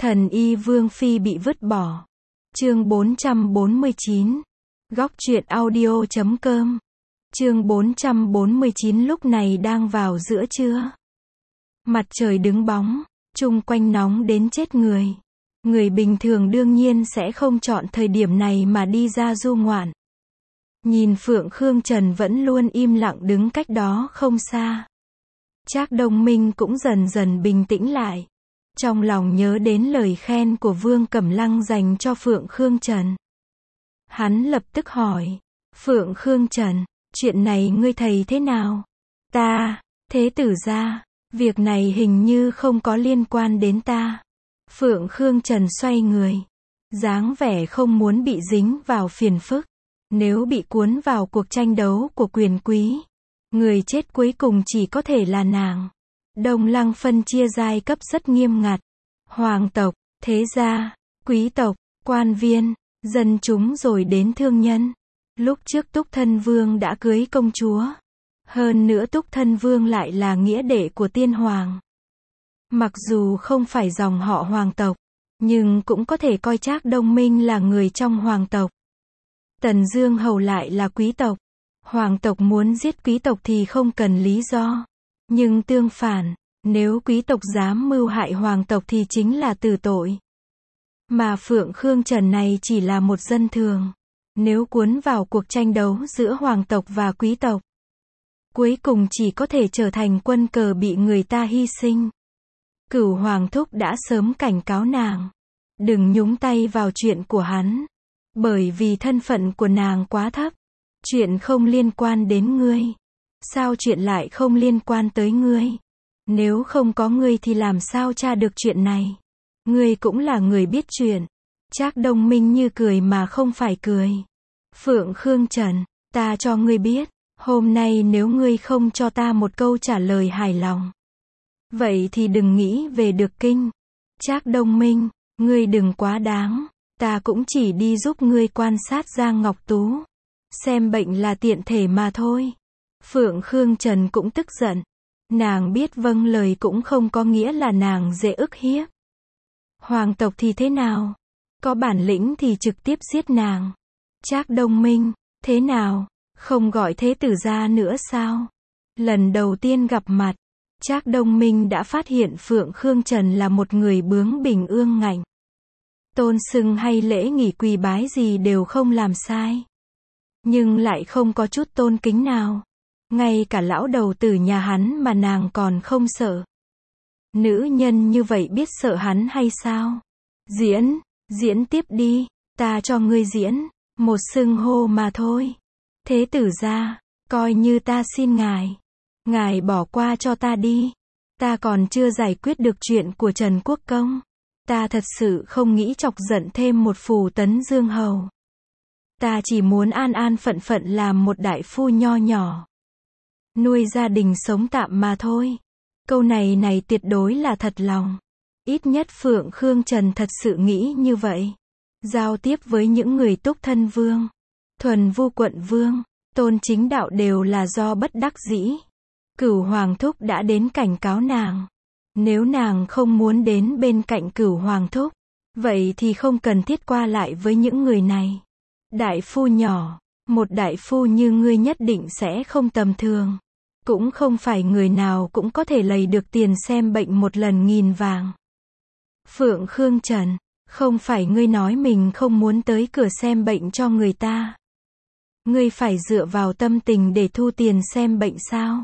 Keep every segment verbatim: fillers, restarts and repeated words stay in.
Thần y Vương Phi bị vứt bỏ. Chương bốn trăm bốn mươi chín. Góc truyện audio chấm com. Chương bốn trăm bốn mươi chín lúc này đang vào giữa trưa. Mặt trời đứng bóng, chung quanh nóng đến chết người. Người bình thường đương nhiên sẽ không chọn thời điểm này mà đi ra du ngoạn. Nhìn Phượng Khương Trần vẫn luôn im lặng đứng cách đó không xa. Trác Đông Minh cũng dần dần bình tĩnh lại. Trong lòng nhớ đến lời khen của Vương Cẩm Lăng dành cho Phượng Khương Trần. Hắn lập tức hỏi, Phượng Khương Trần, chuyện này ngươi thấy thế nào? Ta, thế tử gia, việc này hình như không có liên quan đến ta. Phượng Khương Trần xoay người, dáng vẻ không muốn bị dính vào phiền phức. Nếu bị cuốn vào cuộc tranh đấu của quyền quý, người chết cuối cùng chỉ có thể là nàng. Đông Lăng phân chia giai cấp rất nghiêm ngặt. Hoàng tộc, thế gia, quý tộc, quan viên, dân chúng rồi đến thương nhân. Lúc trước Túc Thân Vương đã cưới công chúa. Hơn nữa Túc Thân Vương lại là nghĩa đệ của tiên hoàng. Mặc dù không phải dòng họ hoàng tộc, nhưng cũng có thể coi Trác Đông Minh là người trong hoàng tộc. Tần Dương Hầu lại là quý tộc. Hoàng tộc muốn giết quý tộc thì không cần lý do. Nhưng tương phản, nếu quý tộc dám mưu hại hoàng tộc thì chính là tử tội. Mà Phượng Khương Trần này chỉ là một dân thường. Nếu cuốn vào cuộc tranh đấu giữa hoàng tộc và quý tộc, cuối cùng chỉ có thể trở thành quân cờ bị người ta hy sinh. Cửu Hoàng Thúc đã sớm cảnh cáo nàng. Đừng nhúng tay vào chuyện của hắn. Bởi vì thân phận của nàng quá thấp. Chuyện không liên quan đến ngươi. Sao chuyện lại không liên quan tới ngươi? Nếu không có ngươi thì làm sao tra được chuyện này? Ngươi cũng là người biết chuyện. Trác Đông Minh như cười mà không phải cười. Phượng Khương Trần, ta cho ngươi biết, hôm nay nếu ngươi không cho ta một câu trả lời hài lòng, vậy thì đừng nghĩ về được kinh. Trác Đông Minh, ngươi đừng quá đáng, ta cũng chỉ đi giúp ngươi quan sát Giang Ngọc Tú. Xem bệnh là tiện thể mà thôi. Phượng Khương Trần cũng tức giận. Nàng biết vâng lời cũng không có nghĩa là nàng dễ ức hiếp. Hoàng tộc thì thế nào? Có bản lĩnh thì trực tiếp giết nàng. Trác Đông Minh, thế nào? Không gọi thế tử gia nữa sao? Lần đầu tiên gặp mặt, Trác Đông Minh đã phát hiện Phượng Khương Trần là một người bướng bỉnh ương ngạnh. Tôn xưng hay lễ nghỉ quỳ bái gì đều không làm sai. Nhưng lại không có chút tôn kính nào. Ngay cả lão đầu tử nhà hắn mà nàng còn không sợ. Nữ nhân như vậy biết sợ hắn hay sao? Diễn, diễn tiếp đi, ta cho ngươi diễn, một xưng hô mà thôi. Thế tử gia, coi như ta xin ngài. Ngài bỏ qua cho ta đi. Ta còn chưa giải quyết được chuyện của Trần Quốc Công. Ta thật sự không nghĩ chọc giận thêm một Phù Tấn Dương Hầu. Ta chỉ muốn an an phận phận làm một đại phu nho nhỏ. Nuôi gia đình sống tạm mà thôi. Câu này này tuyệt đối là thật lòng. Ít nhất Phượng Khương Trần thật sự nghĩ như vậy. Giao tiếp với những người Túc Thân Vương, Thuần Vu Quận Vương, Tôn Chính Đạo đều là do bất đắc dĩ. Cửu Hoàng Thúc đã đến cảnh cáo nàng. Nếu nàng không muốn đến bên cạnh Cửu Hoàng Thúc, vậy thì không cần thiết qua lại với những người này. Đại phu nhỏ, một đại phu như ngươi nhất định sẽ không tầm thường. Cũng không phải người nào cũng có thể lầy được tiền xem bệnh một lần nghìn vàng. Phượng Khương Trần, không phải ngươi nói mình không muốn tới cửa xem bệnh cho người ta. Ngươi phải dựa vào tâm tình để thu tiền xem bệnh sao?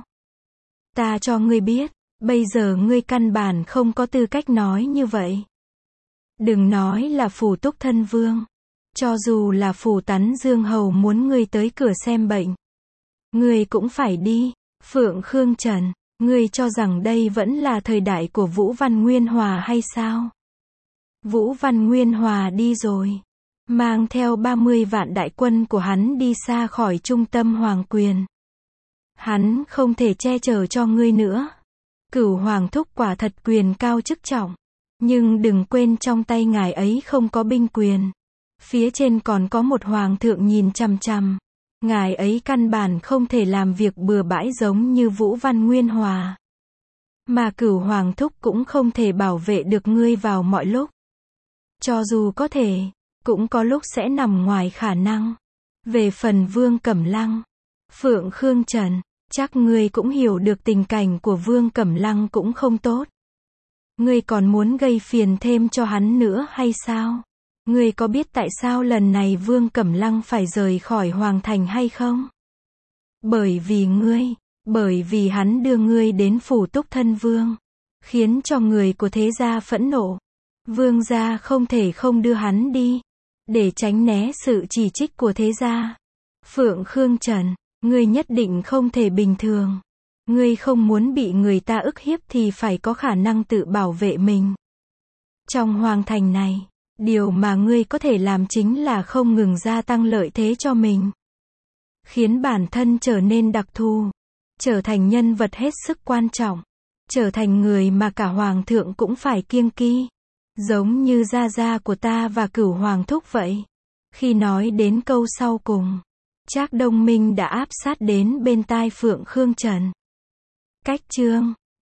Ta cho ngươi biết, bây giờ ngươi căn bản không có tư cách nói như vậy. Đừng nói là Phủ Túc Thân Vương. Cho dù là Phủ Tấn Dương Hầu muốn ngươi tới cửa xem bệnh, ngươi cũng phải đi. Phượng Khương Trần, ngươi cho rằng đây vẫn là thời đại của Vũ Văn Nguyên Hòa hay sao? Vũ Văn Nguyên Hòa đi rồi. Mang theo ba mươi vạn đại quân của hắn đi xa khỏi trung tâm hoàng quyền. Hắn không thể che chở cho ngươi nữa. Cửu Hoàng Thúc quả thật quyền cao chức trọng. Nhưng đừng quên trong tay ngài ấy không có binh quyền. Phía trên còn có một hoàng thượng nhìn chằm chằm. Ngài ấy căn bản không thể làm việc bừa bãi giống như Vũ Văn Nguyên Hòa. Mà Cửu Hoàng Thúc cũng không thể bảo vệ được ngươi vào mọi lúc. Cho dù có thể, cũng có lúc sẽ nằm ngoài khả năng. Về phần Vương Cẩm Lăng, Phượng Khương Trần, chắc ngươi cũng hiểu được tình cảnh của Vương Cẩm Lăng cũng không tốt. Ngươi còn muốn gây phiền thêm cho hắn nữa hay sao? Ngươi có biết tại sao lần này Vương Cẩm Lăng phải rời khỏi Hoàng Thành hay không? Bởi vì ngươi, bởi vì hắn đưa ngươi đến phủ Túc Thân Vương, khiến cho người của thế gia phẫn nộ. Vương gia không thể không đưa hắn đi, để tránh né sự chỉ trích của thế gia. Phượng Khương Trần, ngươi nhất định không thể bình thường. Ngươi không muốn bị người ta ức hiếp thì phải có khả năng tự bảo vệ mình. Trong Hoàng Thành này, điều mà ngươi có thể làm chính là không ngừng gia tăng lợi thế cho mình. Khiến bản thân trở nên đặc thù. Trở thành nhân vật hết sức quan trọng. Trở thành người mà cả Hoàng thượng cũng phải kiêng kỵ. Giống như gia gia của ta và Cửu Hoàng thúc vậy. Khi nói đến câu sau cùng, Trác Đông Minh đã áp sát đến bên tai Phượng Khương Trần. Cách chương